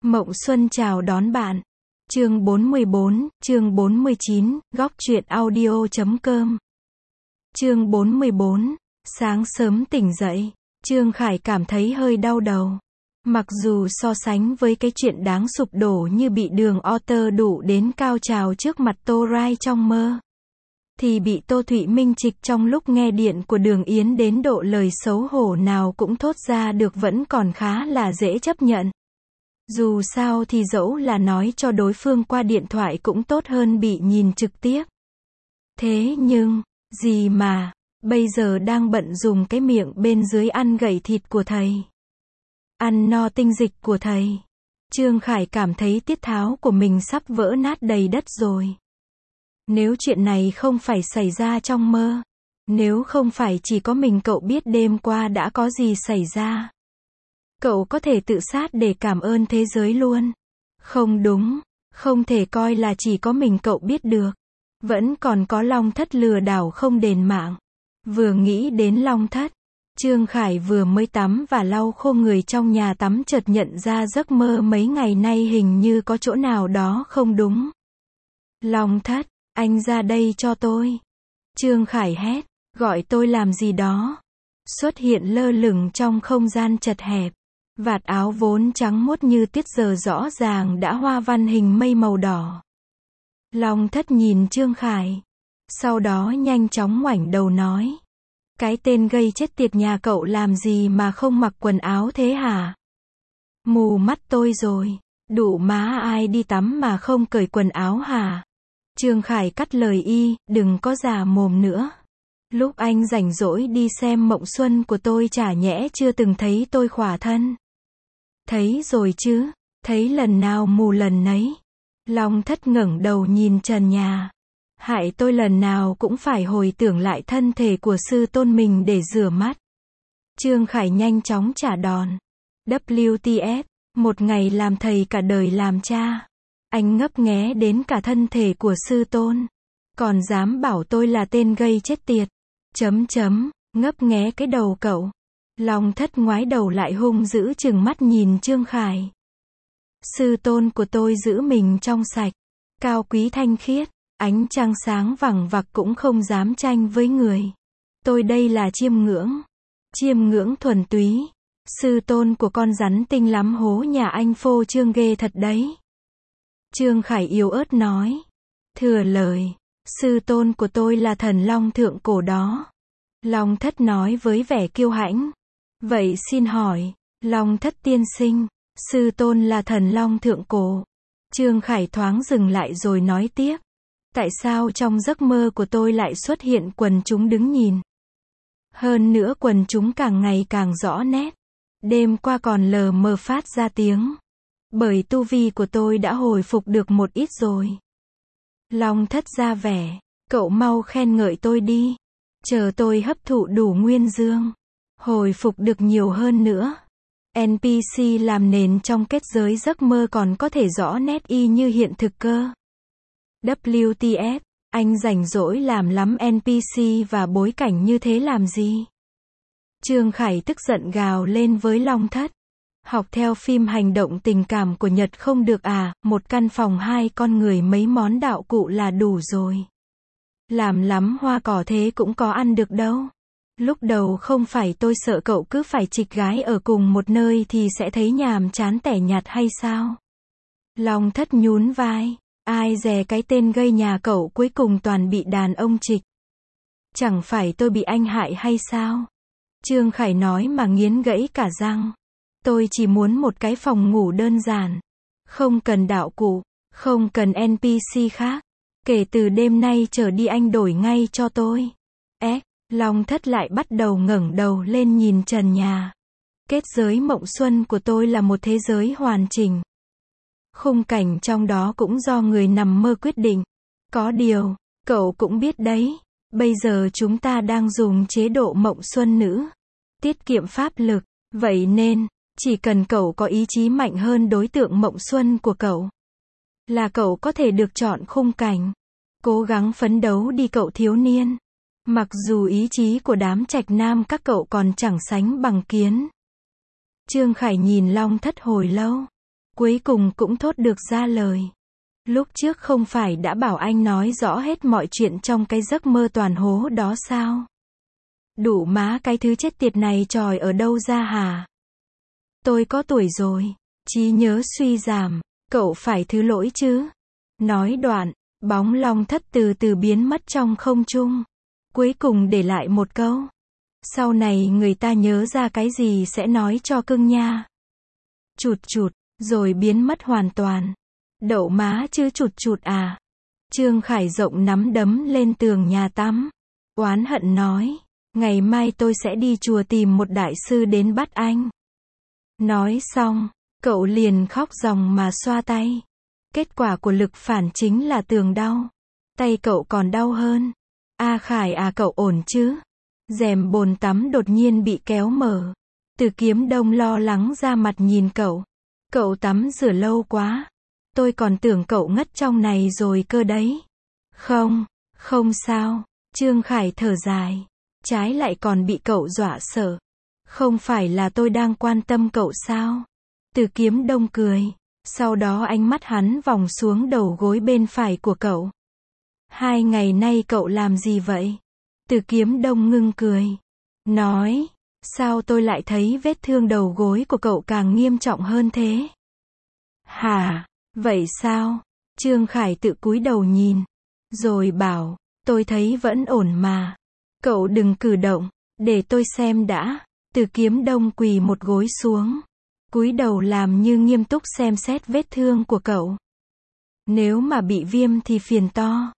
Mộng Xuân chào đón bạn. Chương 44, chương 49, góc truyện audio.com. Chương 44, sáng sớm tỉnh dậy, Trương Khải cảm thấy hơi đau đầu. Mặc dù so sánh với cái chuyện đáng sụp đổ như bị Đường Otter đụ đến cao trào trước mặt Tô Rai trong mơ, thì bị Tô Thụy Minh trịch trong lúc nghe điện của Đường Yến đến độ lời xấu hổ nào cũng thốt ra được vẫn còn khá là dễ chấp nhận. Dù sao thì dẫu là nói cho đối phương qua điện thoại cũng tốt hơn bị nhìn trực tiếp. Thế nhưng, gì mà, bây giờ đang bận dùng cái miệng bên dưới ăn gậy thịt của thầy. Ăn no tinh dịch của thầy. Trương Khải cảm thấy tiết tháo của mình sắp vỡ nát đầy đất rồi. Nếu chuyện này không phải xảy ra trong mơ, nếu không phải chỉ có mình cậu biết đêm qua đã có gì xảy ra, cậu có thể tự sát để cảm ơn thế giới luôn. Không đúng, không thể coi là chỉ có mình cậu biết được. Vẫn còn có Long Thất lừa đảo không đền mạng. Vừa nghĩ đến Long Thất, Trương Khải vừa mới tắm và lau khô người trong nhà tắm chợt nhận ra giấc mơ mấy ngày nay hình như có chỗ nào đó không đúng. Long Thất, anh ra đây cho tôi. Trương Khải hét, gọi tôi làm gì đó. Xuất hiện lơ lửng trong không gian chật hẹp. Vạt áo vốn trắng muốt như tiết giờ rõ ràng đã hoa văn hình mây màu đỏ. Long Thất nhìn Trương Khải, sau đó nhanh chóng ngoảnh đầu nói. Cái tên gây chết tiệt nhà cậu làm gì mà không mặc quần áo thế hả? Mù mắt tôi rồi, đụ má ai đi tắm mà không cởi quần áo hả? Trương Khải cắt lời y, đừng có già mồm nữa. Lúc anh rảnh rỗi đi xem Mộng Xuân của tôi chả nhẽ chưa từng thấy tôi khỏa thân. Thấy rồi chứ, thấy lần nào mù lần nấy. Long Thất ngẩng đầu nhìn trần nhà. Hại tôi lần nào cũng phải hồi tưởng lại thân thể của sư tôn mình để rửa mắt. Trương Khải nhanh chóng trả đòn. WTF, một ngày làm thầy cả đời làm cha. Anh ngấp nghé đến cả thân thể của sư tôn. Còn dám bảo tôi là tên gây chết tiệt. Ngấp nghé cái đầu cậu. Long Thất ngoái đầu lại hung dữ trừng mắt nhìn Trương Khải. Sư tôn của tôi giữ mình trong sạch, cao quý thanh khiết, ánh trăng sáng vằng vặc cũng không dám tranh với người. Tôi đây là chiêm ngưỡng thuần túy. Sư tôn của con rắn tinh lắm hố nhà anh phô trương ghê thật đấy. Trương Khải yếu ớt nói. Thừa lời, sư tôn của tôi là thần long thượng cổ đó. Long Thất nói với vẻ kiêu hãnh. Vậy xin hỏi, Long Thất tiên sinh, sư tôn là thần long thượng cổ. Trương Khải thoáng dừng lại rồi nói tiếp. Tại sao trong giấc mơ của tôi lại xuất hiện quần chúng đứng nhìn? Hơn nữa quần chúng càng ngày càng rõ nét. Đêm qua còn lờ mờ phát ra tiếng. Bởi tu vi của tôi đã hồi phục được một ít rồi. Long Thất ra vẻ, cậu mau khen ngợi tôi đi. Chờ tôi hấp thụ đủ nguyên dương, hồi phục được nhiều hơn nữa. NPC làm nền trong kết giới giấc mơ còn có thể rõ nét y như hiện thực cơ. WTF, anh rảnh rỗi làm lắm NPC và bối cảnh như thế làm gì? Trương Khải tức giận gào lên với Long Thất. Học theo phim hành động tình cảm của Nhật không được à, một căn phòng 2 con người mấy món đạo cụ là đủ rồi. Làm lắm hoa cỏ thế cũng có ăn được đâu. Lúc đầu không phải tôi sợ cậu cứ phải chịch gái ở cùng một nơi thì sẽ thấy nhàm chán tẻ nhạt hay sao? Long Thất nhún vai. Ai dè cái tên gây nhà cậu cuối cùng toàn bị đàn ông chịch. Chẳng phải tôi bị anh hại hay sao? Trương Khải nói mà nghiến gãy cả răng. Tôi chỉ muốn một cái phòng ngủ đơn giản. Không cần đạo cụ, không cần NPC khác. Kể từ đêm nay trở đi anh đổi ngay cho tôi. Long Thất lại bắt đầu ngẩng đầu lên nhìn trần nhà. Kết giới Mộng Xuân của tôi là một thế giới hoàn chỉnh. Khung cảnh trong đó cũng do người nằm mơ quyết định. Có điều, cậu cũng biết đấy, bây giờ chúng ta đang dùng chế độ Mộng Xuân nữ. Tiết kiệm pháp lực, vậy nên, chỉ cần cậu có ý chí mạnh hơn đối tượng Mộng Xuân của cậu, là cậu có thể được chọn khung cảnh. Cố gắng phấn đấu đi cậu thiếu niên. Mặc dù ý chí của đám trạch nam các cậu còn chẳng sánh bằng kiến. Trương Khải nhìn Long Thất hồi lâu. Cuối cùng cũng thốt được ra lời. Lúc trước không phải đã bảo anh nói rõ hết mọi chuyện trong cái giấc mơ toàn hố đó sao? Đủ má cái thứ chết tiệt này tròi ở đâu ra hả? Tôi có tuổi rồi, trí nhớ suy giảm, cậu phải thứ lỗi chứ. Nói đoạn, bóng long thất từ từ biến mất trong không trung. Cuối cùng để lại một câu. Sau này người ta nhớ ra cái gì sẽ nói cho cưng nha. Chụt chụt, rồi biến mất hoàn toàn. Đậu má chứ chụt chụt à. Trương Khải rộng nắm đấm lên tường nhà tắm. Oán hận nói, ngày mai tôi sẽ đi chùa tìm một đại sư đến bắt anh. Nói xong, cậu liền khóc ròng mà xoa tay. Kết quả của lực phản chính là tường đau. Tay cậu còn đau hơn. A Khải à, cậu ổn chứ? Rèm bồn tắm đột nhiên bị kéo mở. Từ Kiếm Đông lo lắng ra mặt nhìn cậu. Cậu tắm rửa lâu quá. Tôi còn tưởng cậu ngất trong này rồi cơ đấy. Không sao. Trương Khải thở dài. Trái lại còn bị cậu dọa sợ. Không phải là tôi đang quan tâm cậu sao? Từ Kiếm Đông cười. Sau đó ánh mắt hắn vòng xuống đầu gối bên phải của cậu. 2 ngày nay cậu làm gì vậy? Từ Kiếm Đông ngưng cười. Nói, sao tôi lại thấy vết thương đầu gối của cậu càng nghiêm trọng hơn thế? Hả? Vậy sao? Trương Khải tự cúi đầu nhìn. Rồi bảo, tôi thấy vẫn ổn mà. Cậu đừng cử động, để tôi xem đã. Từ Kiếm Đông quỳ một gối xuống. Cúi đầu làm như nghiêm túc xem xét vết thương của cậu. Nếu mà bị viêm thì phiền to.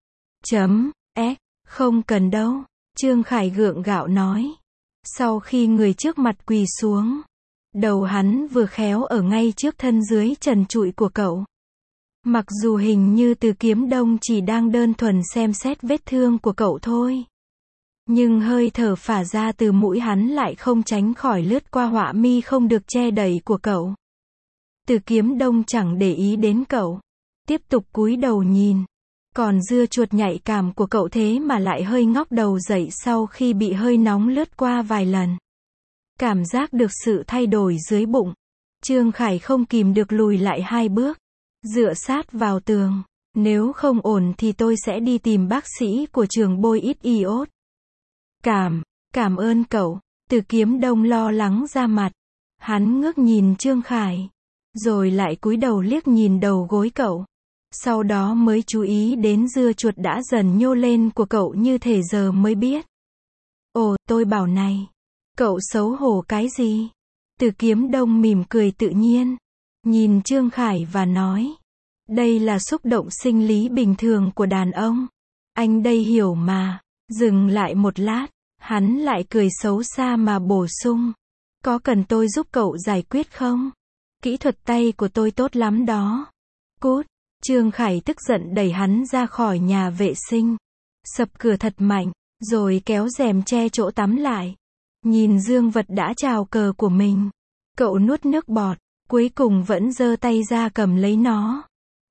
Không cần đâu. Trương Khải gượng gạo nói. Sau khi người trước mặt quỳ xuống, đầu hắn vừa khéo ở ngay trước thân dưới trần trụi của cậu. Mặc dù hình như Từ Kiếm Đông chỉ đang đơn thuần xem xét vết thương của cậu thôi. Nhưng hơi thở phả ra từ mũi hắn lại không tránh khỏi lướt qua họa mi không được che đậy của cậu. Từ Kiếm Đông chẳng để ý đến cậu. Tiếp tục cúi đầu nhìn. Còn dưa chuột nhạy cảm của cậu thế mà lại hơi ngóc đầu dậy sau khi bị hơi nóng lướt qua vài lần. Cảm giác được sự thay đổi dưới bụng. Trương Khải không kìm được lùi lại 2 bước. Dựa sát vào tường. Nếu không ổn thì tôi sẽ đi tìm bác sĩ của trường bôi ít iốt. Cảm ơn cậu. Từ Kiếm Đông lo lắng ra mặt. Hắn ngước nhìn Trương Khải. Rồi lại cúi đầu liếc nhìn đầu gối cậu. Sau đó mới chú ý đến dưa chuột đã dần nhô lên của cậu như thể giờ mới biết. Ồ, tôi bảo này. Cậu xấu hổ cái gì? Từ Kiếm Đông mỉm cười tự nhiên. Nhìn Trương Khải và nói. Đây là xúc động sinh lý bình thường của đàn ông. Anh đây hiểu mà. Dừng lại một lát. Hắn lại cười xấu xa mà bổ sung. Có cần tôi giúp cậu giải quyết không? Kỹ thuật tay của tôi tốt lắm đó. Cút. Trương Khải tức giận đẩy hắn ra khỏi nhà vệ sinh. Sập cửa thật mạnh. Rồi kéo rèm che chỗ tắm lại. Nhìn dương vật đã trào cờ của mình. Cậu nuốt nước bọt. Cuối cùng vẫn giơ tay ra cầm lấy nó.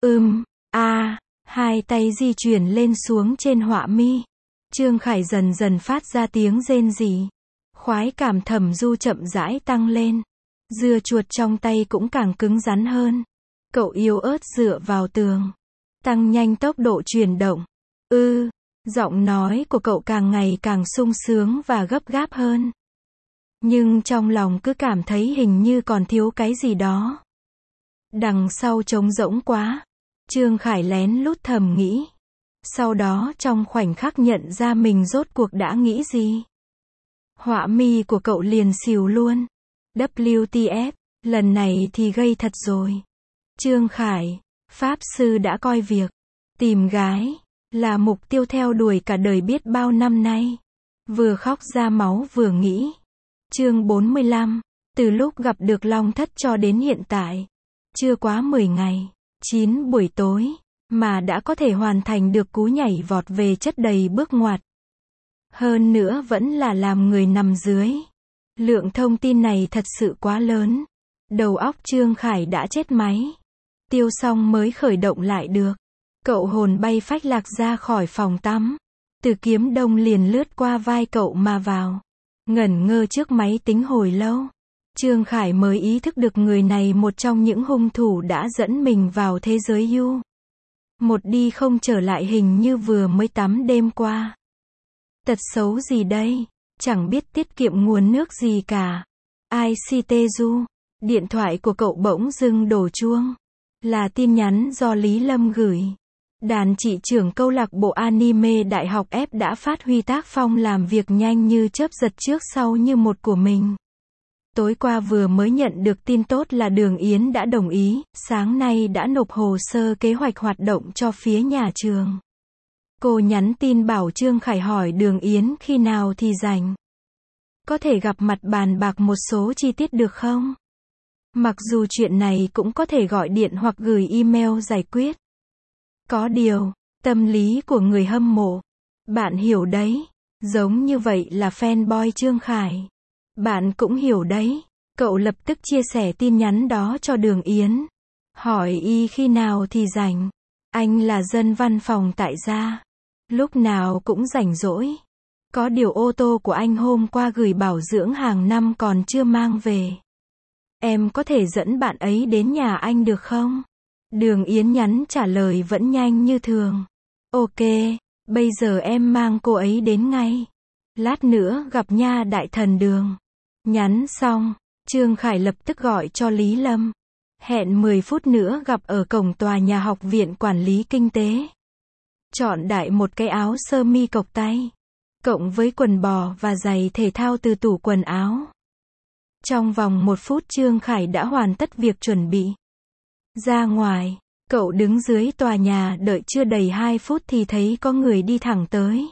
Hai tay di chuyển lên xuống trên họa mi. Trương Khải dần dần phát ra tiếng rên rỉ. Khoái cảm thẩm du chậm rãi tăng lên. Dưa chuột trong tay cũng càng cứng rắn hơn. Cậu yếu ớt dựa vào tường. Tăng nhanh tốc độ chuyển động. Giọng nói của cậu càng ngày càng sung sướng và gấp gáp hơn. Nhưng trong lòng cứ cảm thấy hình như còn thiếu cái gì đó. Đằng sau trống rỗng quá. Trương Khải lén lút thầm nghĩ. Sau đó trong khoảnh khắc nhận ra mình rốt cuộc đã nghĩ gì. Họa mi của cậu liền xìu luôn. WTF, lần này thì gây thật rồi. Trương Khải, Pháp Sư đã coi việc tìm gái là mục tiêu theo đuổi cả đời biết bao năm nay. Vừa khóc ra máu vừa nghĩ. Chương 45, từ lúc gặp được Long Thất cho đến hiện tại. Chưa quá 10 ngày, 9 buổi tối, mà đã có thể hoàn thành được cú nhảy vọt về chất đầy bước ngoặt. Hơn nữa vẫn là làm người nằm dưới. Lượng thông tin này thật sự quá lớn. Đầu óc Trương Khải đã chết máy. Tiêu xong mới khởi động lại được. Cậu hồn bay phách lạc ra khỏi phòng tắm. Từ Kiếm Đông liền lướt qua vai cậu mà vào. Ngẩn ngơ trước máy tính hồi lâu. Trương Khải mới ý thức được người này một trong những hung thủ đã dẫn mình vào thế giới U. Một đi không trở lại, hình như vừa mới tắm đêm qua. Tật xấu gì đây? Chẳng biết tiết kiệm nguồn nước gì cả. ICT Du. Điện thoại của cậu bỗng dưng đổ chuông. Là tin nhắn do Lý Lâm gửi. Đàn chị trưởng câu lạc bộ anime Đại học F đã phát huy tác phong làm việc nhanh như chớp giật trước sau như một của mình. Tối qua vừa mới nhận được tin tốt là Đường Yến đã đồng ý, sáng nay đã nộp hồ sơ kế hoạch hoạt động cho phía nhà trường. Cô nhắn tin bảo Trương Khải hỏi Đường Yến khi nào thì rảnh. Có thể gặp mặt bàn bạc một số chi tiết được không? Mặc dù chuyện này cũng có thể gọi điện hoặc gửi email giải quyết. Có điều, tâm lý của người hâm mộ. Bạn hiểu đấy. Giống như vậy là fanboy Trương Khải. Bạn cũng hiểu đấy. Cậu lập tức chia sẻ tin nhắn đó cho Đường Yến. Hỏi y khi nào thì rảnh. Anh là dân văn phòng tại gia. Lúc nào cũng rảnh rỗi. Có điều ô tô của anh hôm qua gửi bảo dưỡng hàng năm còn chưa mang về. Em có thể dẫn bạn ấy đến nhà anh được không? Đường Yến nhắn trả lời vẫn nhanh như thường. Ok, bây giờ em mang cô ấy đến ngay. Lát nữa gặp nha đại thần Đường. Nhắn xong, Trương Khải lập tức gọi cho Lý Lâm. Hẹn 10 phút nữa gặp ở cổng tòa nhà Học viện Quản lý Kinh tế. Chọn đại một cái áo sơ mi cộc tay. Cộng với quần bò và giày thể thao từ tủ quần áo. Trong vòng 1 phút Trương Khải đã hoàn tất việc chuẩn bị. Ra ngoài, cậu đứng dưới tòa nhà đợi chưa đầy 2 phút thì thấy có người đi thẳng tới.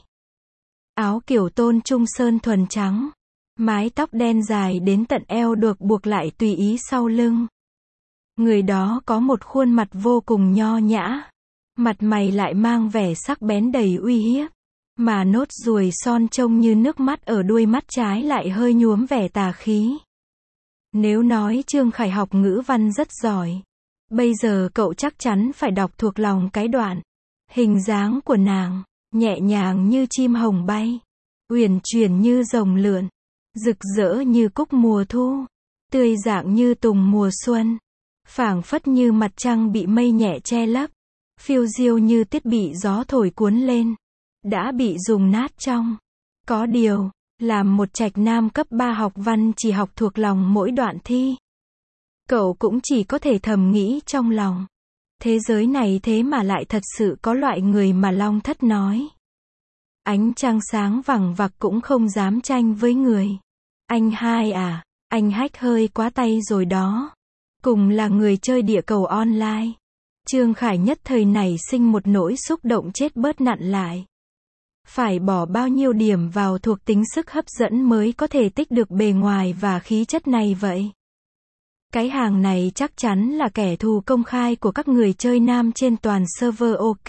Áo kiểu tôn trung sơn thuần trắng. Mái tóc đen dài đến tận eo được buộc lại tùy ý sau lưng. Người đó có một khuôn mặt vô cùng nho nhã. Mặt mày lại mang vẻ sắc bén đầy uy hiếp. Mà nốt ruồi son trông như nước mắt ở đuôi mắt trái lại hơi nhuốm vẻ tà khí. Nếu nói Trương Khải học ngữ văn rất giỏi, bây giờ cậu chắc chắn phải đọc thuộc lòng cái đoạn. Hình dáng của nàng, nhẹ nhàng như chim hồng bay, uyển chuyển như rồng lượn, rực rỡ như cúc mùa thu, tươi dạng như tùng mùa xuân, phảng phất như mặt trăng bị mây nhẹ che lấp, phiêu diêu như tiết bị gió thổi cuốn lên, đã bị dùng nát trong. Có điều, làm một trạch nam cấp 3 học văn chỉ học thuộc lòng mỗi đoạn thi. Cậu cũng chỉ có thể thầm nghĩ trong lòng. Thế giới này thế mà lại thật sự có loại người mà Long Thất nói. Ánh trăng sáng vằng vặc cũng không dám tranh với người. Anh hai à, anh hack hơi quá tay rồi đó. Cùng là người chơi địa cầu online. Trương Khải nhất thời nảy sinh một nỗi xúc động chết bớt nặn lại. Phải bỏ bao nhiêu điểm vào thuộc tính sức hấp dẫn mới có thể tích được bề ngoài và khí chất này vậy? Cái hàng này chắc chắn là kẻ thù công khai của các người chơi nam trên toàn server ok.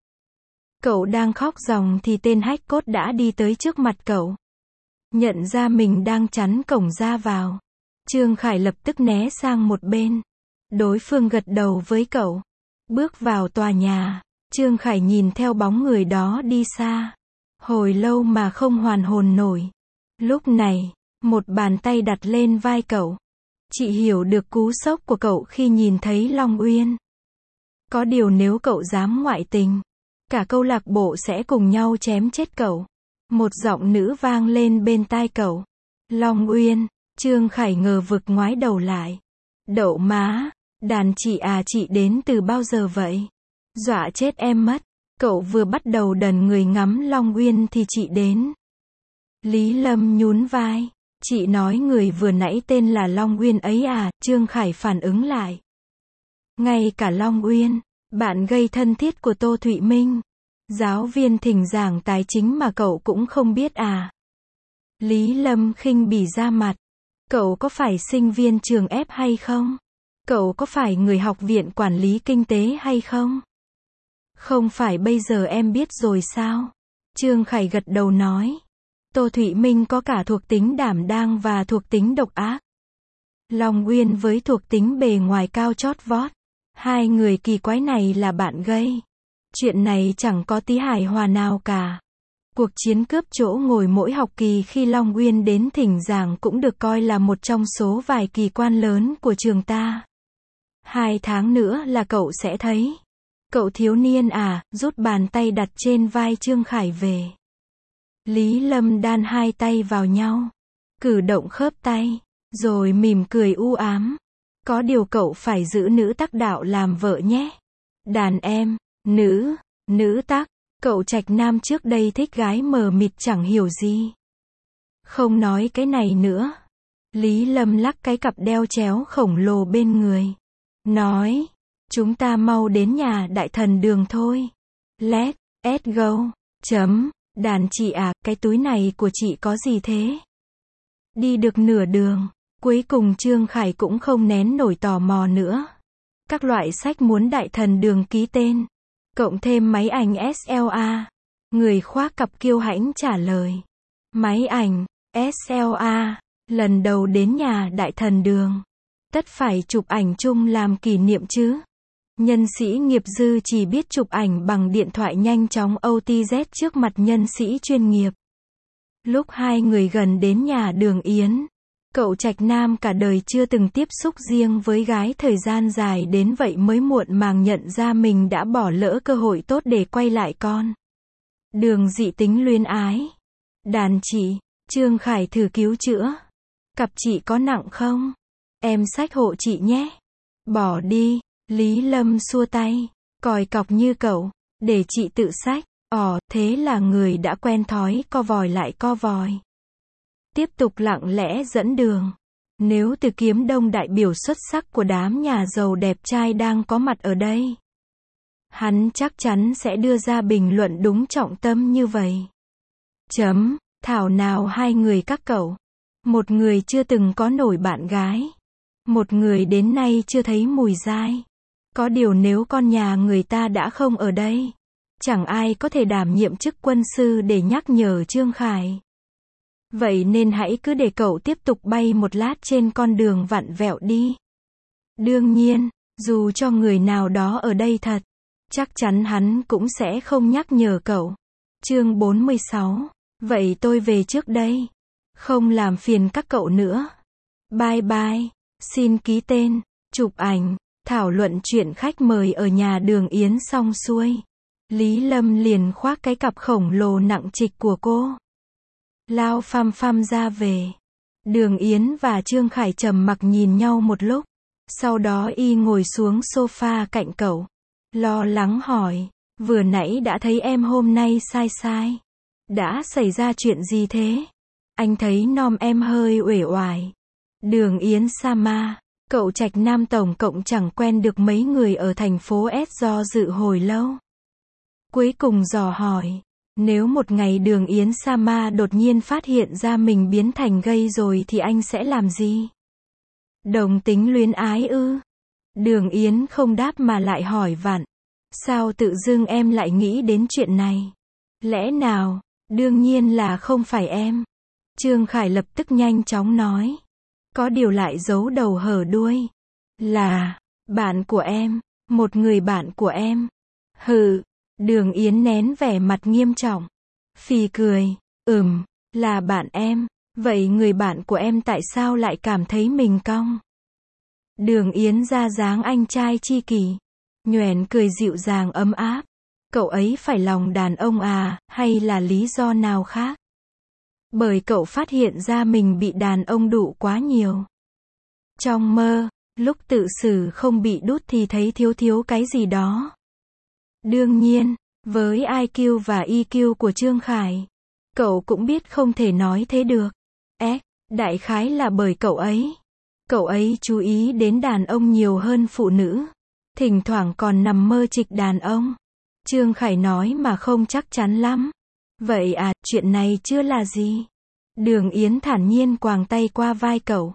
Cậu đang khóc ròng thì tên hack code đã đi tới trước mặt cậu. Nhận ra mình đang chắn cổng ra vào. Trương Khải lập tức né sang một bên. Đối phương gật đầu với cậu. Bước vào tòa nhà. Trương Khải nhìn theo bóng người đó đi xa. Hồi lâu mà không hoàn hồn nổi. Lúc này, một bàn tay đặt lên vai cậu. Chị hiểu được cú sốc của cậu khi nhìn thấy Long Uyên. Có điều nếu cậu dám ngoại tình, cả câu lạc bộ sẽ cùng nhau chém chết cậu. Một giọng nữ vang lên bên tai cậu. Long Uyên, Trương Khải ngờ vực ngoái đầu lại. Đậu má, đàn chị à, chị đến từ bao giờ vậy? Dọa chết em mất. Cậu vừa bắt đầu đần người ngắm Long Uyên thì chị đến. Lý Lâm nhún vai. Chị nói người vừa nãy tên là Long Uyên ấy à? Trương Khải phản ứng lại. Ngay cả Long Uyên, bạn gây thân thiết của Tô Thụy Minh, giáo viên thỉnh giảng tài chính mà cậu cũng không biết à? Lý Lâm khinh bỉ ra mặt. Cậu có phải sinh viên trường F hay không? Cậu có phải người học viện quản lý kinh tế hay không? Không phải bây giờ em biết rồi sao? Trương Khải gật đầu nói. Tô Thụy Minh có cả thuộc tính đảm đang và thuộc tính độc ác. Long Uyên với thuộc tính bề ngoài cao chót vót. Hai người kỳ quái này là bạn gây. Chuyện này chẳng có tí hài hòa nào cả. Cuộc chiến cướp chỗ ngồi mỗi học kỳ khi Long Uyên đến thỉnh giảng cũng được coi là một trong số vài kỳ quan lớn của trường ta. 2 tháng nữa là cậu sẽ thấy. Cậu thiếu niên à, rút bàn tay đặt trên vai Trương Khải về. Lý Lâm đan hai tay vào nhau, cử động khớp tay, rồi mỉm cười u ám. Có điều cậu phải giữ nữ tắc đạo làm vợ nhé. Đàn em, nữ tắc, cậu Trạch Nam trước đây thích gái mờ mịt chẳng hiểu gì. Không nói cái này nữa. Lý Lâm lắc cái cặp đeo chéo khổng lồ bên người. Nói, chúng ta mau đến nhà đại thần đường thôi. Let's go. Đàn chị à, cái túi này của chị có gì thế? Đi được nửa đường, cuối cùng Trương Khải cũng không nén nổi tò mò nữa. Các loại sách muốn đại thần đường ký tên, cộng thêm máy ảnh SLA. Người khoác cặp kiêu hãnh trả lời. Máy ảnh SLA, lần đầu đến nhà đại thần đường, tất phải chụp ảnh chung làm kỷ niệm chứ. Nhân sĩ nghiệp dư chỉ biết chụp ảnh bằng điện thoại nhanh chóng OTZ trước mặt nhân sĩ chuyên nghiệp. Lúc hai người gần đến nhà Đường Yến, cậu Trạch Nam cả đời chưa từng tiếp xúc riêng với gái thời gian dài đến vậy mới muộn màng nhận ra mình đã bỏ lỡ cơ hội tốt để quay lại con đường dị tính luyến ái. Đàn chị, Trương Khải thử cứu chữa. Cặp chị có nặng không? Em xách hộ chị nhé. Bỏ đi. Lý Lâm xua tay. Còi cọc như cậu, để chị tự xách. Thế là người đã quen thói co vòi lại co vòi. Tiếp tục lặng lẽ dẫn đường. Nếu Từ Kiếm Đông đại biểu xuất sắc của đám nhà giàu đẹp trai đang có mặt ở đây, hắn chắc chắn sẽ đưa ra bình luận đúng trọng tâm như vậy. Thảo nào hai người các cậu. Một người chưa từng có nổi bạn gái. Một người đến nay chưa thấy mùi dai. Có điều nếu con nhà người ta đã không ở đây, chẳng ai có thể đảm nhiệm chức quân sư để nhắc nhở Trương Khải. Vậy nên hãy cứ để cậu tiếp tục bay một lát trên con đường vặn vẹo đi. Đương nhiên, dù cho người nào đó ở đây thật, chắc chắn hắn cũng sẽ không nhắc nhở cậu. Chương 46. Vậy tôi về trước đây. Không làm phiền các cậu nữa. Bye bye. Xin ký tên, chụp ảnh, thảo luận chuyện khách mời ở nhà Đường Yến xong xuôi. Lý Lâm liền khoác cái cặp khổng lồ nặng trịch của cô, lao phăm phăm ra về. Đường Yến và Trương Khải trầm mặc nhìn nhau một lúc. Sau đó y ngồi xuống sofa cạnh cậu, lo lắng hỏi, vừa nãy đã thấy em hôm nay sai. Đã xảy ra chuyện gì thế? Anh thấy nom em hơi uể oải. Đường Yến Sama, cậu Trạch Nam tổng cộng chẳng quen được mấy người ở thành phố S do dự hồi lâu. Cuối cùng dò hỏi, nếu một ngày Đường Yến Sama đột nhiên phát hiện ra mình biến thành gay rồi thì anh sẽ làm gì? Đồng tính luyến ái ư? Đường Yến không đáp mà lại hỏi vặn. Sao tự dưng em lại nghĩ đến chuyện này? Lẽ nào? Đương nhiên là không phải em. Trương Khải lập tức nhanh chóng nói. Có điều lại giấu đầu hở đuôi. Là, bạn của em, một người bạn của em. Hừ, Đường Yến nén vẻ mặt nghiêm trọng. Phì cười, là bạn em, vậy người bạn của em tại sao lại cảm thấy mình cong? Đường Yến ra dáng anh trai tri kỷ, nhoẻn cười dịu dàng ấm áp. Cậu ấy phải lòng đàn ông à, hay là lý do nào khác? Bởi cậu phát hiện ra mình bị đàn ông đụ quá nhiều. Trong mơ, lúc tự xử không bị đút thì thấy thiếu cái gì đó. Đương nhiên, với IQ và EQ của Trương Khải, cậu cũng biết không thể nói thế được. Đại khái là bởi cậu ấy chú ý đến đàn ông nhiều hơn phụ nữ. Thỉnh thoảng còn nằm mơ trịch đàn ông. Trương Khải nói mà không chắc chắn lắm. Vậy à, chuyện này chưa là gì. Đường Yến thản nhiên quàng tay qua vai cậu.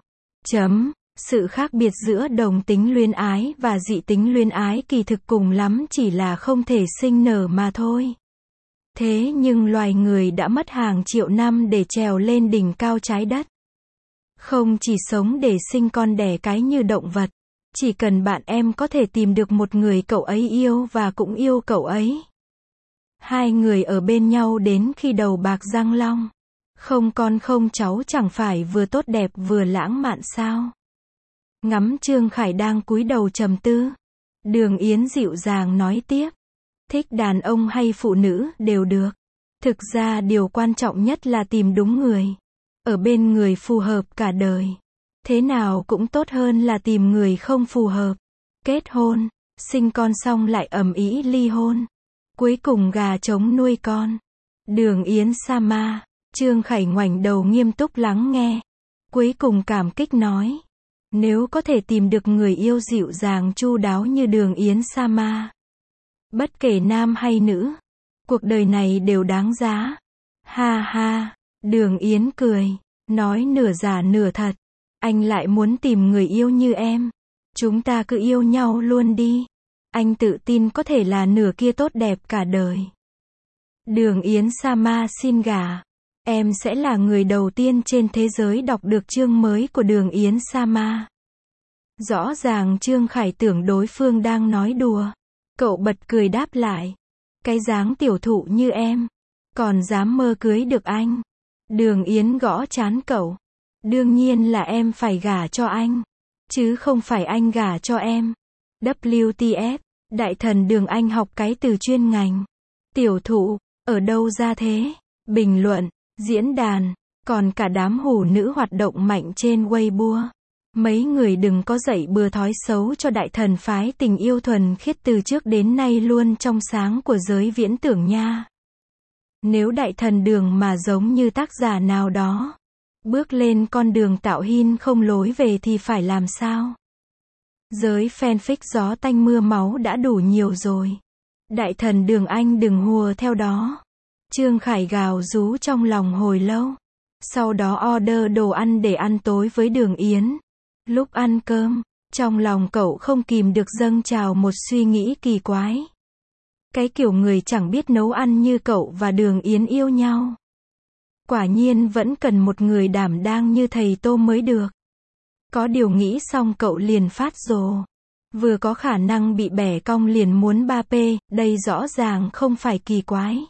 Sự khác biệt giữa đồng tính luyến ái và dị tính luyến ái kỳ thực cùng lắm chỉ là không thể sinh nở mà thôi. Thế nhưng loài người đã mất hàng triệu năm để trèo lên đỉnh cao trái đất. Không chỉ sống để sinh con đẻ cái như động vật. Chỉ cần bạn em có thể tìm được một người cậu ấy yêu và cũng yêu cậu ấy. Hai người ở bên nhau đến khi đầu bạc răng long. Không con không cháu chẳng phải vừa tốt đẹp vừa lãng mạn sao? Ngắm Trương Khải đang cúi đầu trầm tư. Đường Yến dịu dàng nói tiếp. Thích đàn ông hay phụ nữ đều được. Thực ra điều quan trọng nhất là tìm đúng người. Ở bên người phù hợp cả đời. Thế nào cũng tốt hơn là tìm người không phù hợp. Kết hôn, sinh con xong lại ầm ĩ ly hôn. Cuối cùng gà trống nuôi con. Đường Yến sa ma. Trương Khải ngoảnh đầu nghiêm túc lắng nghe. Cuối cùng cảm kích nói. Nếu có thể tìm được người yêu dịu dàng chu đáo như Đường Yến sa ma. Bất kể nam hay nữ. Cuộc đời này đều đáng giá. Ha ha. Đường Yến cười. Nói nửa giả nửa thật. Anh lại muốn tìm người yêu như em. Chúng ta cứ yêu nhau luôn đi. Anh tự tin có thể là nửa kia tốt đẹp cả đời. Đường Yến sa ma xin gả. Em sẽ là người đầu tiên trên thế giới đọc được chương mới của Đường Yến sa ma. Rõ ràng Trương Khải tưởng đối phương đang nói đùa. Cậu bật cười đáp lại. Cái dáng tiểu thụ như em. Còn dám mơ cưới được anh. Đường Yến gõ trán cậu. Đương nhiên là em phải gả cho anh. Chứ không phải anh gả cho em. WTF, đại thần Đường Anh học cái từ chuyên ngành. Tiểu thụ, ở đâu ra thế? Bình luận, diễn đàn, còn cả đám hủ nữ hoạt động mạnh trên Weibo. Mấy người đừng có dạy bừa thói xấu cho đại thần phái tình yêu thuần khiết từ trước đến nay luôn trong sáng của giới viễn tưởng nha. Nếu đại thần Đường mà giống như tác giả nào đó, bước lên con đường tạo hin không lối về thì phải làm sao? Giới fanfic gió tanh mưa máu đã đủ nhiều rồi. Đại thần Đường anh đừng hùa theo đó. Trương Khải gào rú trong lòng hồi lâu. Sau đó order đồ ăn để ăn tối với Đường Yến. Lúc ăn cơm, trong lòng cậu không kìm được dâng trào một suy nghĩ kỳ quái. Cái kiểu người chẳng biết nấu ăn như cậu và Đường Yến yêu nhau. Quả nhiên vẫn cần một người đảm đang như thầy Tô mới được. Có điều nghĩ xong cậu liền phát rồ. Vừa có khả năng bị bẻ cong liền muốn 3P, đây rõ ràng không phải kỳ quái.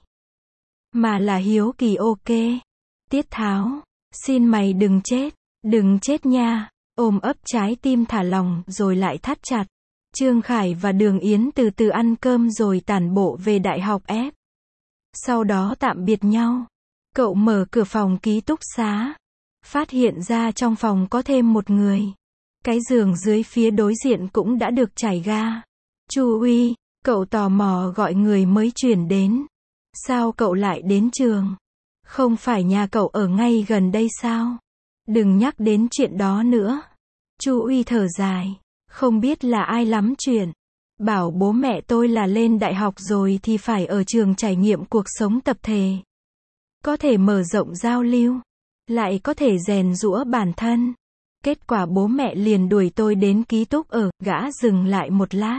Mà là hiếu kỳ ok. Tiết Tháo, xin mày đừng chết nha. Ôm ấp trái tim thả lòng rồi lại thắt chặt. Trương Khải và Đường Yến từ từ ăn cơm rồi tản bộ về đại học F. Sau đó tạm biệt nhau. Cậu mở cửa phòng ký túc xá. Phát hiện ra trong phòng có thêm một người. Cái giường dưới phía đối diện cũng đã được trải ga. Chu Uy, cậu tò mò gọi người mới chuyển đến. Sao cậu lại đến trường? Không phải nhà cậu ở ngay gần đây sao? Đừng nhắc đến chuyện đó nữa. Chu Uy thở dài. Không biết là ai lắm chuyện. Bảo bố mẹ tôi là lên đại học rồi thì phải ở trường trải nghiệm cuộc sống tập thể. Có thể mở rộng giao lưu. Lại có thể rèn giũa bản thân. Kết quả bố mẹ liền đuổi tôi đến ký túc ở, gã dừng lại một lát.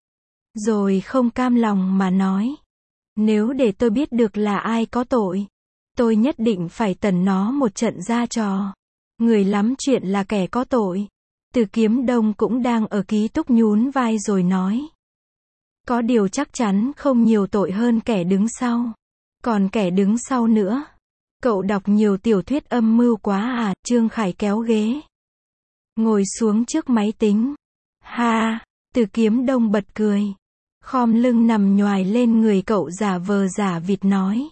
Rồi không cam lòng mà nói. Nếu để tôi biết được là ai có tội, tôi nhất định phải tẩn nó một trận ra trò. Người lắm chuyện là kẻ có tội. Từ Kiếm Đông cũng đang ở ký túc nhún vai rồi nói. Có điều chắc chắn không nhiều tội hơn kẻ đứng sau. Còn kẻ đứng sau nữa. Cậu đọc nhiều tiểu thuyết âm mưu quá à? Trương Khải kéo ghế. Ngồi xuống trước máy tính. Ha, Từ Kiếm Đông bật cười. Khom lưng nằm nhoài lên người cậu giả vờ giả vịt nói.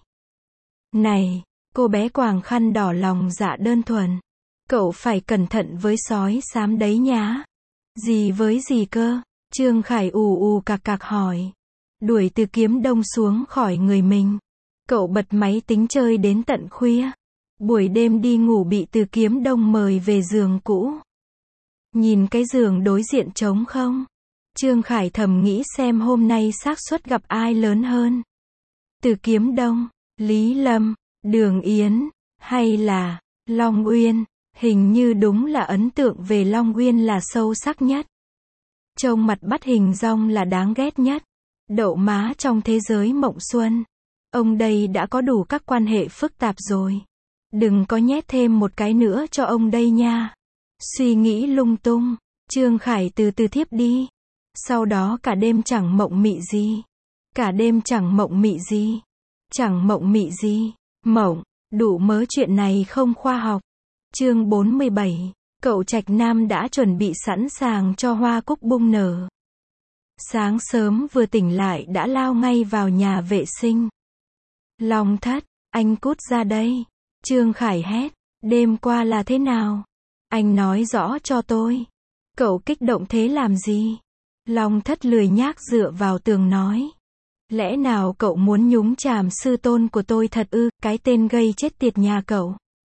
Này, cô bé quàng khăn đỏ lòng dạ đơn thuần. Cậu phải cẩn thận với sói xám đấy nhá. Gì với gì cơ? Trương Khải ù cạc cạc hỏi. Đuổi Từ Kiếm Đông xuống khỏi người mình. Cậu bật máy tính chơi đến tận khuya. Buổi đêm đi ngủ bị Từ Kiếm Đông mời về giường cũ. Nhìn cái giường đối diện trống không? Trương Khải thầm nghĩ xem hôm nay xác suất gặp ai lớn hơn. Từ Kiếm Đông, Lý Lâm, Đường Yến, hay là Long Uyên. Hình như đúng là ấn tượng về Long Uyên là sâu sắc nhất. Trông mặt bắt hình dong là đáng ghét nhất. Đậu má trong thế giới mộng xuân. Ông đây đã có đủ các quan hệ phức tạp rồi. Đừng có nhét thêm một cái nữa cho ông đây nha. Suy nghĩ lung tung, Trương Khải từ từ thiếp đi. Sau đó cả đêm chẳng mộng mị gì. Chẳng mộng mị gì. Mộng, đủ mớ chuyện này không khoa học. Chương 47. Cậu Trạch Nam đã chuẩn bị sẵn sàng cho hoa cúc bung nở. Sáng sớm vừa tỉnh lại đã lao ngay vào nhà vệ sinh. Long Thất, anh cút ra đây. Trương Khải hét, đêm qua là thế nào? Anh nói rõ cho tôi. Cậu kích động thế làm gì? Long Thất lười nhác dựa vào tường nói. Lẽ nào cậu muốn nhúng chàm sư tôn của tôi thật ư, cái tên gây chết tiệt nhà cậu.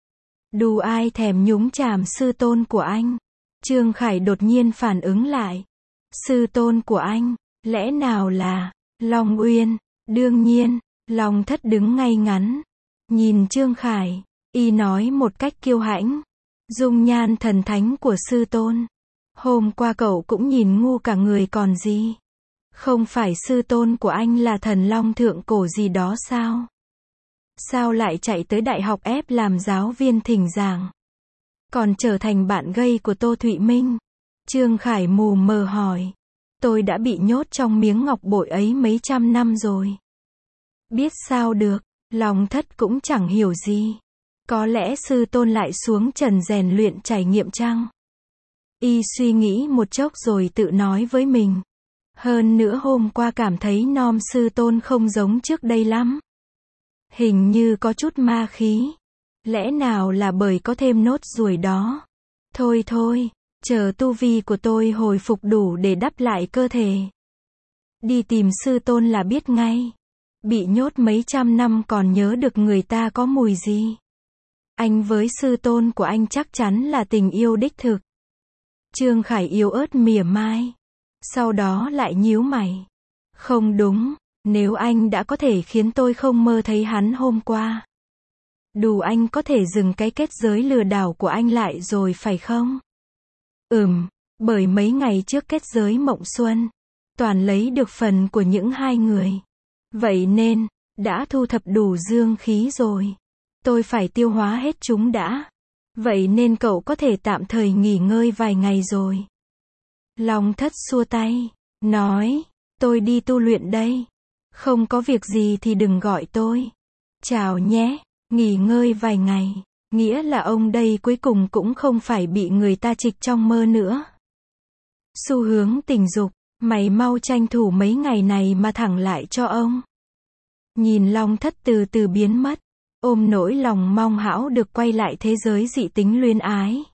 Đù ai thèm nhúng chàm sư tôn của anh. Trương Khải đột nhiên phản ứng lại. Sư tôn của anh, lẽ nào là Long Uyên? Đương nhiên. Long Thất đứng ngay ngắn, nhìn Trương Khải, y nói một cách kiêu hãnh. Dung nhan thần thánh của sư tôn. Hôm qua cậu cũng nhìn ngu cả người còn gì. Không phải sư tôn của anh là thần long thượng cổ gì đó sao? Sao lại chạy tới đại học ép làm giáo viên thỉnh giảng? Còn trở thành bạn gây của Tô Thụy Minh? Trương Khải mù mờ hỏi. Tôi đã bị nhốt trong miếng ngọc bội ấy mấy trăm năm rồi. Biết sao được, Long Thất cũng chẳng hiểu gì. Có lẽ sư tôn lại xuống trần rèn luyện trải nghiệm chăng? Y suy nghĩ một chốc rồi tự nói với mình. Hơn nữa hôm qua cảm thấy nom sư tôn không giống trước đây lắm. Hình như có chút ma khí. Lẽ nào là bởi có thêm nốt ruồi đó? Thôi thôi, chờ tu vi của tôi hồi phục đủ để đắp lại cơ thể. Đi tìm sư tôn là biết ngay. Bị nhốt mấy trăm năm còn nhớ được người ta có mùi gì. Anh với sư tôn của anh chắc chắn là tình yêu đích thực. Trương Khải yếu ớt mỉa mai. Sau đó lại nhíu mày. Không đúng, nếu anh đã có thể khiến tôi không mơ thấy hắn hôm qua. Đủ anh có thể dừng cái kết giới lừa đảo của anh lại rồi phải không? Bởi mấy ngày trước kết giới mộng xuân, toàn lấy được phần của những hai người. Vậy nên, đã thu thập đủ dương khí rồi. Tôi phải tiêu hóa hết chúng đã. Vậy nên cậu có thể tạm thời nghỉ ngơi vài ngày rồi. Long Thất xua tay, nói, tôi đi tu luyện đây. Không có việc gì thì đừng gọi tôi. Chào nhé, nghỉ ngơi vài ngày. Nghĩa là ông đây cuối cùng cũng không phải bị người ta trịch trong mơ nữa. Xu hướng tình dục, mày mau tranh thủ mấy ngày này mà thẳng lại cho ông. Nhìn Long Thất từ từ biến mất, ôm nỗi lòng mong hão được quay lại thế giới dị tính luyến ái.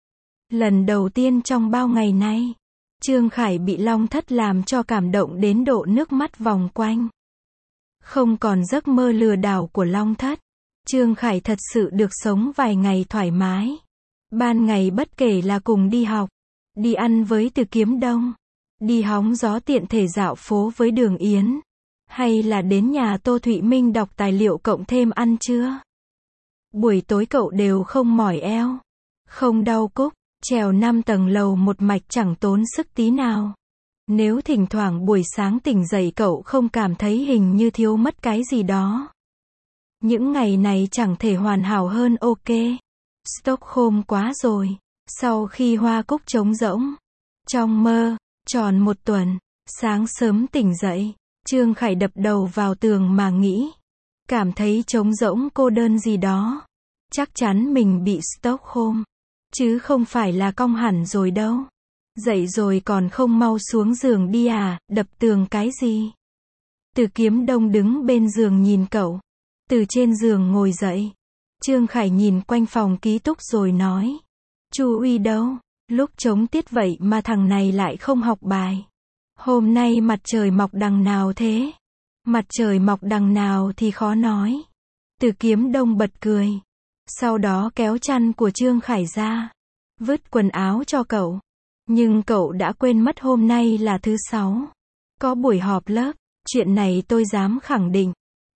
Lần đầu tiên trong bao ngày nay, Trương Khải bị Long Thất làm cho cảm động đến độ nước mắt vòng quanh. Không còn giấc mơ lừa đảo của Long Thất, Trương Khải thật sự được sống vài ngày thoải mái. Ban ngày bất kể là cùng đi học, đi ăn với Từ Kiếm Đông, đi hóng gió tiện thể dạo phố với Đường Yến, hay là đến nhà Tô Thụy Minh đọc tài liệu cộng thêm ăn trưa. Buổi tối cậu đều không mỏi eo, không đau cúc, trèo 5 tầng lầu một mạch chẳng tốn sức tí nào. Nếu thỉnh thoảng buổi sáng tỉnh dậy cậu không cảm thấy hình như thiếu mất cái gì đó. Những ngày này chẳng thể hoàn hảo hơn ok. Stockholm quá rồi. Sau khi hoa cúc trống rỗng, trong mơ, tròn 1 tuần, sáng sớm tỉnh dậy, Trương Khải đập đầu vào tường mà nghĩ. Cảm thấy trống rỗng cô đơn gì đó. Chắc chắn mình bị Stockholm. Chứ không phải là cong hẳn rồi đâu. Dậy rồi còn không mau xuống giường đi à, đập tường cái gì? Từ Kiếm Đông đứng bên giường nhìn cậu. Từ trên giường ngồi dậy. Trương Khải nhìn quanh phòng ký túc rồi nói. Chu Uy đâu? Lúc trống tiết vậy mà thằng này lại không học bài. Hôm nay mặt trời mọc đằng nào thế? Mặt trời mọc đằng nào thì khó nói. Từ Kiếm Đông bật cười. Sau đó kéo chăn của Trương Khải ra. Vứt quần áo cho cậu. Nhưng cậu đã quên mất hôm nay là thứ 6. Có buổi họp lớp. Chuyện này tôi dám khẳng định.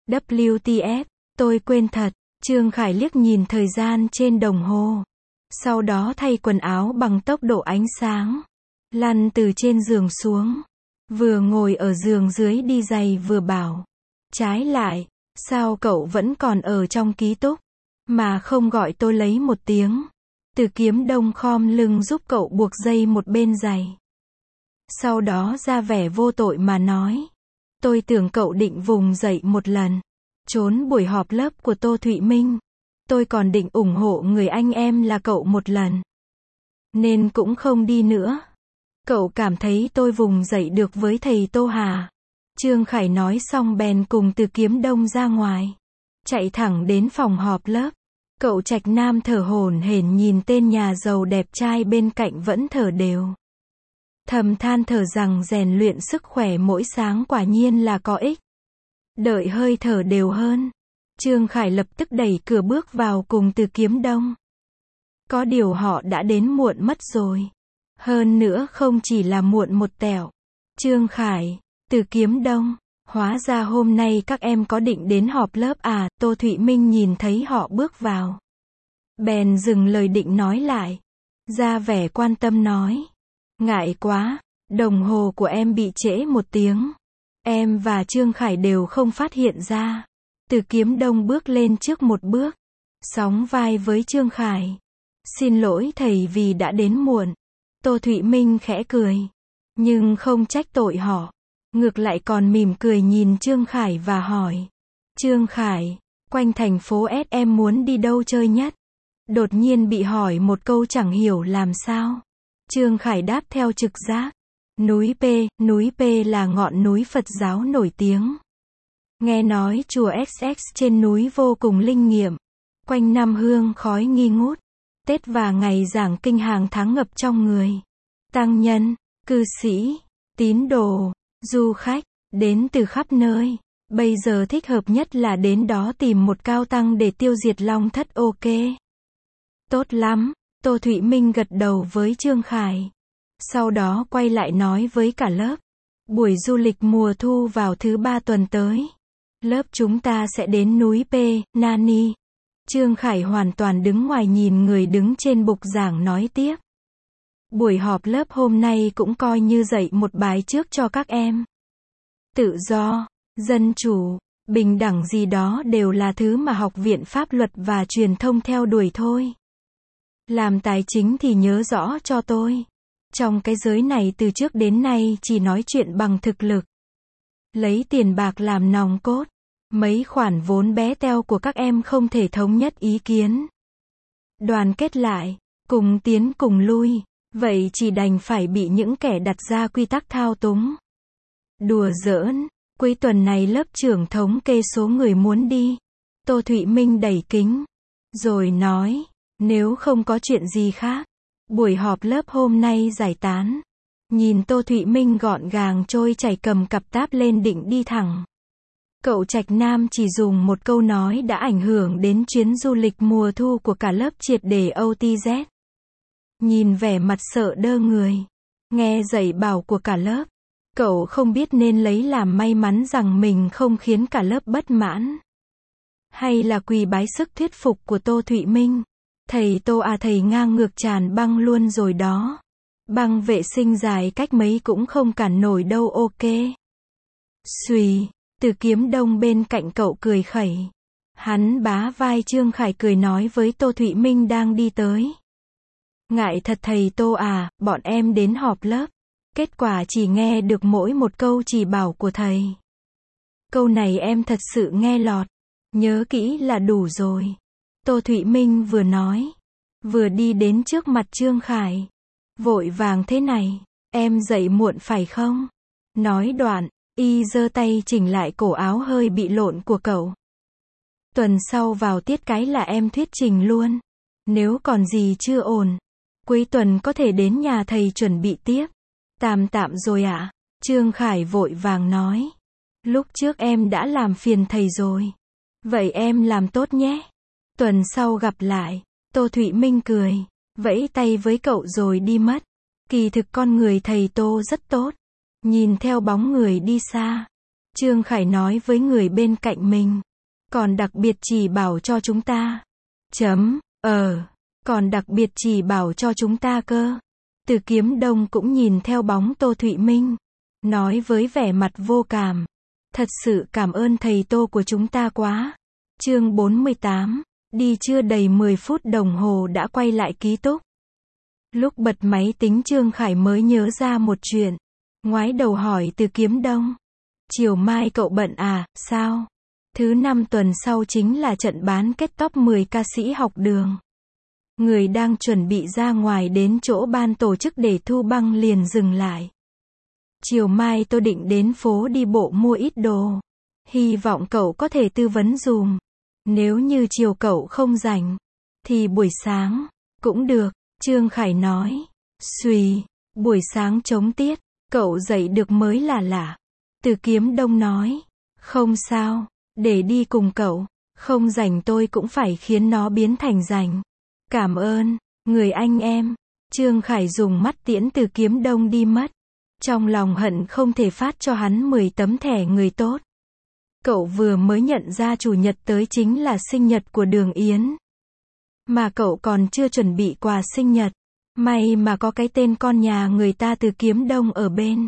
WTF, tôi quên thật. Trương Khải liếc nhìn thời gian trên đồng hồ. Sau đó thay quần áo bằng tốc độ ánh sáng. Lăn từ trên giường xuống. Vừa ngồi ở giường dưới đi giày vừa bảo. Trái lại, sao cậu vẫn còn ở trong ký túc, mà không gọi tôi lấy một tiếng. Từ Kiếm Đông khom lưng giúp cậu buộc dây một bên giày. Sau đó ra vẻ vô tội mà nói. Tôi tưởng cậu định vùng dậy một lần. Trốn buổi họp lớp của Tô Thụy Minh. Tôi còn định ủng hộ người anh em là cậu một lần. Nên cũng không đi nữa. Cậu cảm thấy tôi vùng dậy được với thầy Tô Hà. Trương Khải nói xong bèn cùng Từ Kiếm Đông ra ngoài. Chạy thẳng đến phòng họp lớp. Cậu Trạch Nam thở hổn hển nhìn tên nhà giàu đẹp trai bên cạnh vẫn thở đều. Thầm than thở rằng rèn luyện sức khỏe mỗi sáng quả nhiên là có ích. Đợi hơi thở đều hơn, Trương Khải lập tức đẩy cửa bước vào cùng Từ Kiếm Đông. Có điều họ đã đến muộn mất rồi. Hơn nữa không chỉ là muộn một tẹo. Trương Khải, Từ Kiếm Đông, hóa ra hôm nay các em có định đến họp lớp à? Tô Thụy Minh nhìn thấy họ bước vào, bèn dừng lời định nói lại, ra vẻ quan tâm nói. Ngại quá, đồng hồ của em bị trễ 1 tiếng. Em và Trương Khải đều không phát hiện ra. Từ Kiếm Đông bước lên trước một bước, sóng vai với Trương Khải. Xin lỗi thầy vì đã đến muộn. Tô Thụy Minh khẽ cười, nhưng không trách tội họ. Ngược lại còn mỉm cười nhìn Trương Khải và hỏi. Trương Khải, quanh thành phố S em muốn đi đâu chơi nhất? Đột nhiên bị hỏi một câu chẳng hiểu làm sao. Trương Khải đáp theo trực giác. Núi P là ngọn núi Phật giáo nổi tiếng. Nghe nói chùa XX trên núi vô cùng linh nghiệm. Quanh năm hương khói nghi ngút. Tết và ngày giảng kinh hàng tháng ngập trong người. Tăng nhân, cư sĩ, tín đồ, du khách, đến từ khắp nơi. Bây giờ thích hợp nhất là đến đó tìm một cao tăng để tiêu diệt long thất. Ok. Tốt lắm, Tô Thụy Minh gật đầu với Trương Khải. Sau đó quay lại nói với cả lớp. Buổi du lịch mùa thu vào thứ 3 tuần tới. Lớp chúng ta sẽ đến núi P, Nani. Trương Khải hoàn toàn đứng ngoài nhìn người đứng trên bục giảng nói tiếp. Buổi họp lớp hôm nay cũng coi như dạy một bài trước cho các em. Tự do, dân chủ, bình đẳng gì đó đều là thứ mà Học viện Pháp luật và Truyền thông theo đuổi thôi. Làm tài chính thì nhớ rõ cho tôi. Trong cái giới này từ trước đến nay chỉ nói chuyện bằng thực lực. Lấy tiền bạc làm nòng cốt. Mấy khoản vốn bé teo của các em không thể thống nhất ý kiến. Đoàn kết lại, cùng tiến cùng lui. Vậy chỉ đành phải bị những kẻ đặt ra quy tắc thao túng. Đùa giỡn, cuối tuần này lớp trưởng thống kê số người muốn đi. Tô Thụy Minh đẩy kính, rồi nói, nếu không có chuyện gì khác, buổi họp lớp hôm nay giải tán. Nhìn Tô Thụy Minh gọn gàng trôi chảy cầm cặp táp lên định đi thẳng. Cậu Trạch Nam chỉ dùng một câu nói đã ảnh hưởng đến chuyến du lịch mùa thu của cả lớp triệt để OTZ. Nhìn vẻ mặt sợ đơ người, nghe dạy bảo của cả lớp, cậu không biết nên lấy làm may mắn rằng mình không khiến cả lớp bất mãn. Hay là quỳ bái sức thuyết phục của Tô Thụy Minh. Thầy Tô à, thầy ngang ngược tràn băng luôn rồi đó. Băng vệ sinh dài cách mấy cũng không cản nổi đâu. Ok. Xùy, Từ Kiếm Đông bên cạnh cậu cười khẩy. Hắn bá vai Trương Khải cười nói với Tô Thụy Minh đang đi tới. Ngại thật thầy Tô à, bọn em đến họp lớp. Kết quả chỉ nghe được mỗi một câu chỉ bảo của thầy. Câu này em thật sự nghe lọt. Nhớ kỹ là đủ rồi. Tô Thụy Minh vừa nói, vừa đi đến trước mặt Trương Khải. Vội vàng thế này, em dậy muộn phải không? Nói đoạn, y giơ tay chỉnh lại cổ áo hơi bị lộn của cậu. Tuần sau vào tiết cái là em thuyết trình luôn. Nếu còn gì chưa ổn, cuối tuần có thể đến nhà thầy chuẩn bị tiếp. Tạm rồi ạ. Trương Khải vội vàng nói. Lúc trước em đã làm phiền thầy rồi. Vậy em làm tốt nhé. Tuần sau gặp lại. Tô Thụy Minh cười, vẫy tay với cậu rồi đi mất. Kỳ thực con người thầy Tô rất tốt. Nhìn theo bóng người đi xa, Trương Khải nói với người bên cạnh mình. Còn đặc biệt chỉ bảo cho chúng ta. Còn đặc biệt chỉ bảo cho chúng ta cơ. Từ Kiếm Đông cũng nhìn theo bóng Tô Thụy Minh. Nói với vẻ mặt vô cảm. Thật sự cảm ơn thầy Tô của chúng ta quá. Chương 48. Đi chưa đầy 10 phút đồng hồ đã quay lại ký túc. Lúc bật máy tính Trương Khải mới nhớ ra một chuyện. Ngoái đầu hỏi Từ Kiếm Đông. Chiều mai cậu bận à, sao? Thứ 5 tuần sau chính là trận bán kết top 10 ca sĩ học đường. Người đang chuẩn bị ra ngoài đến chỗ ban tổ chức để thu băng liền dừng lại. Chiều mai tôi định đến phố đi bộ mua ít đồ. Hy vọng cậu có thể tư vấn dùm. Nếu như chiều cậu không rảnh, thì buổi sáng, cũng được, Trương Khải nói. Xùy, buổi sáng trống tiết, cậu dậy được mới là lạ. Từ Kiếm Đông nói. Không sao, để đi cùng cậu. Không rảnh tôi cũng phải khiến nó biến thành rảnh. Cảm ơn, người anh em. Trương Khải dùng mắt tiễn Từ Kiếm Đông đi mất. Trong lòng hận không thể phát cho hắn 10 tấm thẻ người tốt. Cậu vừa mới nhận ra chủ nhật tới chính là sinh nhật của Đường Yến. Mà cậu còn chưa chuẩn bị quà sinh nhật. May mà có cái tên con nhà người ta Từ Kiếm Đông ở bên.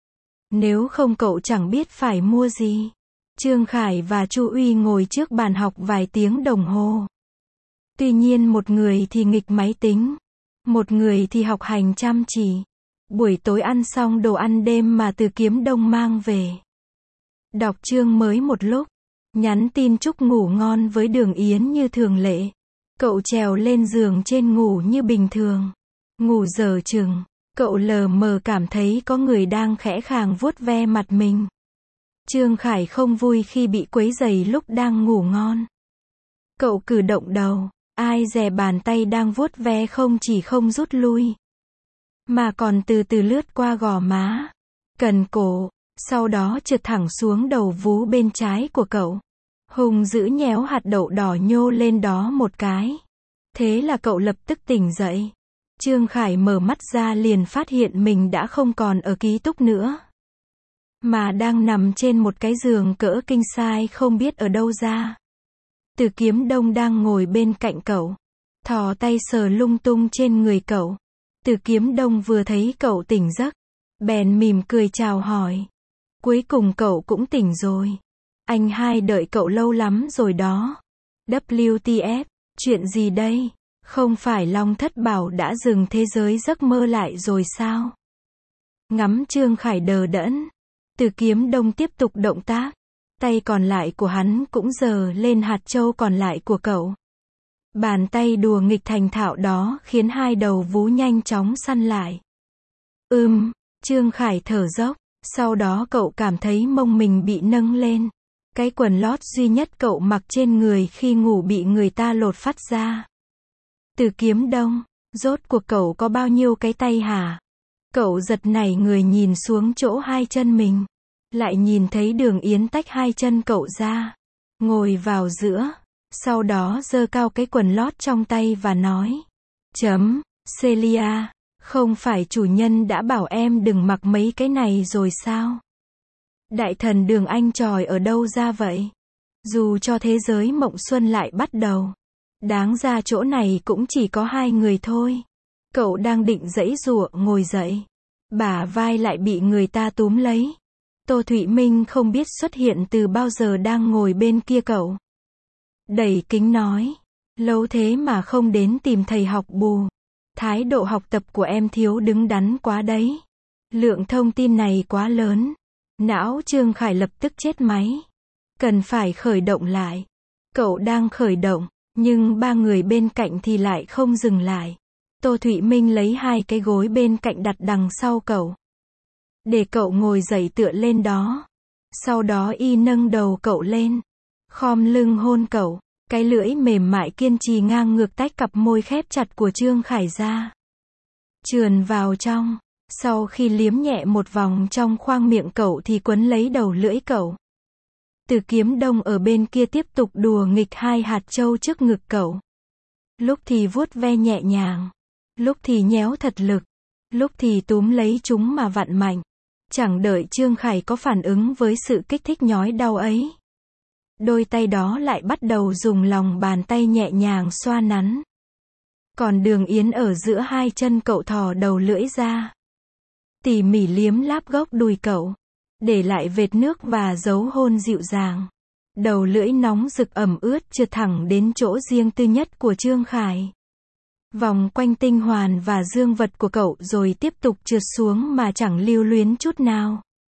Nếu không cậu chẳng biết phải mua gì. Trương Khải và Chu Uy ngồi trước bàn học vài tiếng đồng hồ. Tuy nhiên một người thì nghịch máy tính. Một người thì học hành chăm chỉ. Buổi tối ăn xong đồ ăn đêm mà Từ Kiếm Đông mang về. Đọc chương mới một lúc. Nhắn tin chúc ngủ ngon với Đường Yến như thường lệ. Cậu trèo lên giường trên ngủ như bình thường. Ngủ dở chừng. Cậu lờ mờ cảm thấy có người đang khẽ khàng vuốt ve mặt mình. Trương Khải không vui khi bị quấy rầy lúc đang ngủ ngon. Cậu cử động đầu. Ai dè bàn tay đang vuốt ve không chỉ không rút lui, mà còn từ từ lướt qua gò má, cần cổ, sau đó trượt thẳng xuống đầu vú bên trái của cậu. Hùng dữ nhéo hạt đậu đỏ nhô lên đó một cái. Thế là cậu lập tức tỉnh dậy. Trương Khải mở mắt ra liền phát hiện mình đã không còn ở ký túc nữa, mà đang nằm trên một cái giường cỡ king size không biết ở đâu ra. Từ Kiếm Đông đang ngồi bên cạnh cậu, thò tay sờ lung tung trên người cậu. Từ Kiếm Đông vừa thấy cậu tỉnh giấc, bèn mỉm cười chào hỏi. Cuối cùng cậu cũng tỉnh rồi. Anh hai đợi cậu lâu lắm rồi đó. WTF, chuyện gì đây? Không phải Long Thất Bảo đã dừng thế giới giấc mơ lại rồi sao? Ngắm Trương Khải đờ đẫn, Từ Kiếm Đông tiếp tục động tác. Tay còn lại của hắn cũng giơ lên hạt châu còn lại của cậu. Bàn tay đùa nghịch thành thạo đó khiến hai đầu vú nhanh chóng săn lại. Trương Khải thở dốc, sau đó cậu cảm thấy mông mình bị nâng lên. Cái quần lót duy nhất cậu mặc trên người khi ngủ bị người ta lột phát ra. Từ Kiếm Đông, rốt cuộc cậu có bao nhiêu cái tay hả? Cậu giật nảy người nhìn xuống chỗ hai chân mình. Lại nhìn thấy Đường Yến tách hai chân cậu ra, ngồi vào giữa, sau đó giơ cao cái quần lót trong tay và nói. Celia, không phải chủ nhân đã bảo em đừng mặc mấy cái này rồi sao? Đại thần Đường Anh tròi ở đâu ra vậy? Dù cho thế giới mộng xuân lại bắt đầu, đáng ra chỗ này cũng chỉ có hai người thôi. Cậu đang định giãy giụa ngồi dậy, bả vai lại bị người ta túm lấy. Tô Thụy Minh không biết xuất hiện từ bao giờ đang ngồi bên kia cậu. Đẩy kính nói. Lâu thế mà không đến tìm thầy học bù. Thái độ học tập của em thiếu đứng đắn quá đấy. Lượng thông tin này quá lớn. Não Trương Khải lập tức chết máy. Cần phải khởi động lại. Cậu đang khởi động, nhưng ba người bên cạnh thì lại không dừng lại. Tô Thụy Minh lấy hai cái gối bên cạnh đặt đằng sau cậu, để cậu ngồi dậy tựa lên đó. Sau đó y nâng đầu cậu lên, khom lưng hôn cậu. Cái lưỡi mềm mại kiên trì ngang ngược tách cặp môi khép chặt của Trương Khải ra, trườn vào trong. Sau khi liếm nhẹ một vòng trong khoang miệng cậu thì quấn lấy đầu lưỡi cậu. Từ Kiếm Đông ở bên kia tiếp tục đùa nghịch hai hạt châu trước ngực cậu. Lúc thì vuốt ve nhẹ nhàng, lúc thì nhéo thật lực, lúc thì túm lấy chúng mà vặn mạnh. Chẳng đợi Trương Khải có phản ứng với sự kích thích nhói đau ấy, đôi tay đó lại bắt đầu dùng lòng bàn tay nhẹ nhàng xoa nắn. Còn Đường Yến ở giữa hai chân cậu thò đầu lưỡi ra, tỉ mỉ liếm láp gốc đùi cậu, để lại vệt nước và dấu hôn dịu dàng. Đầu lưỡi nóng rực ẩm ướt trượt thẳng đến chỗ riêng tư nhất của Trương Khải, vòng quanh tinh hoàn và dương vật của cậu rồi tiếp tục trượt xuống mà chẳng lưu luyến chút nào.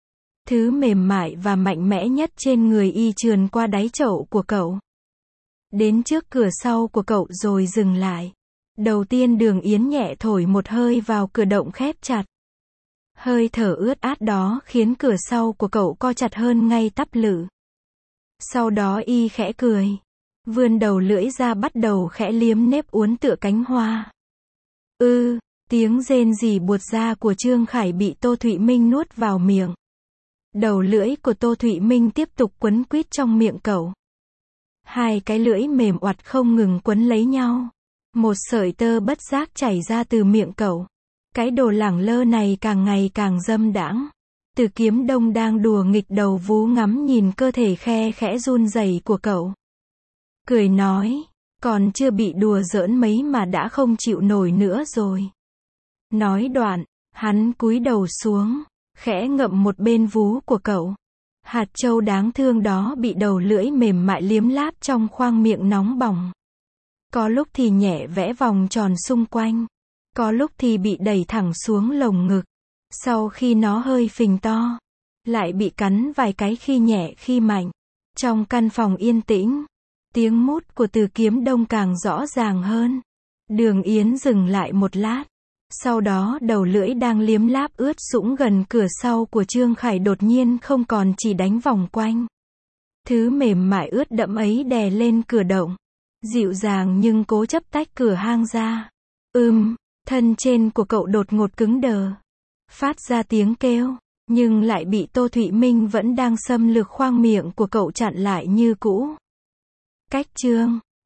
Thứ mềm mại và mạnh mẽ nhất trên người y trườn qua đáy chậu của cậu. Đến trước cửa sau của cậu rồi dừng lại. Đầu tiên Đường Yến nhẹ thổi một hơi vào cửa động khép chặt. Hơi thở ướt át đó khiến cửa sau của cậu co chặt hơn ngay tắp lự. Sau đó y khẽ cười. Vươn đầu lưỡi ra bắt đầu khẽ liếm nếp uốn tựa cánh hoa. Tiếng rên rỉ buột ra của Trương Khải bị Tô Thụy Minh nuốt vào miệng. Đầu lưỡi của Tô Thụy Minh tiếp tục quấn quýt trong miệng cậu. Hai cái lưỡi mềm oặt không ngừng quấn lấy nhau. Một sợi tơ bất giác chảy ra từ miệng cậu. Cái đồ lẳng lơ này càng ngày càng dâm đãng. Từ Kiếm Đông đang đùa nghịch đầu vú ngắm nhìn cơ thể khe khẽ run rẩy của cậu. Cười nói, còn chưa bị đùa giỡn mấy mà đã không chịu nổi nữa rồi. Nói đoạn, hắn cúi đầu xuống, khẽ ngậm một bên vú của cậu. Hạt châu đáng thương đó bị đầu lưỡi mềm mại liếm láp trong khoang miệng nóng bỏng. Có lúc thì nhẹ vẽ vòng tròn xung quanh. Có lúc thì bị đẩy thẳng xuống lồng ngực. Sau khi nó hơi phình to, lại bị cắn vài cái khi nhẹ khi mạnh. Trong căn phòng yên tĩnh, tiếng mút của Từ Kiếm Đông càng rõ ràng hơn. Đường Yến dừng lại một lát. Sau đó đầu lưỡi đang liếm láp ướt sũng gần cửa sau của Trương Khải đột nhiên không còn chỉ đánh vòng quanh. Thứ mềm mại ướt đẫm ấy đè lên cửa động. Dịu dàng nhưng cố chấp tách cửa hang ra. Thân trên của cậu đột ngột cứng đờ. Phát ra tiếng kêu. Nhưng lại bị Tô Thụy Minh vẫn đang xâm lược khoang miệng của cậu chặn lại như cũ. Cách chương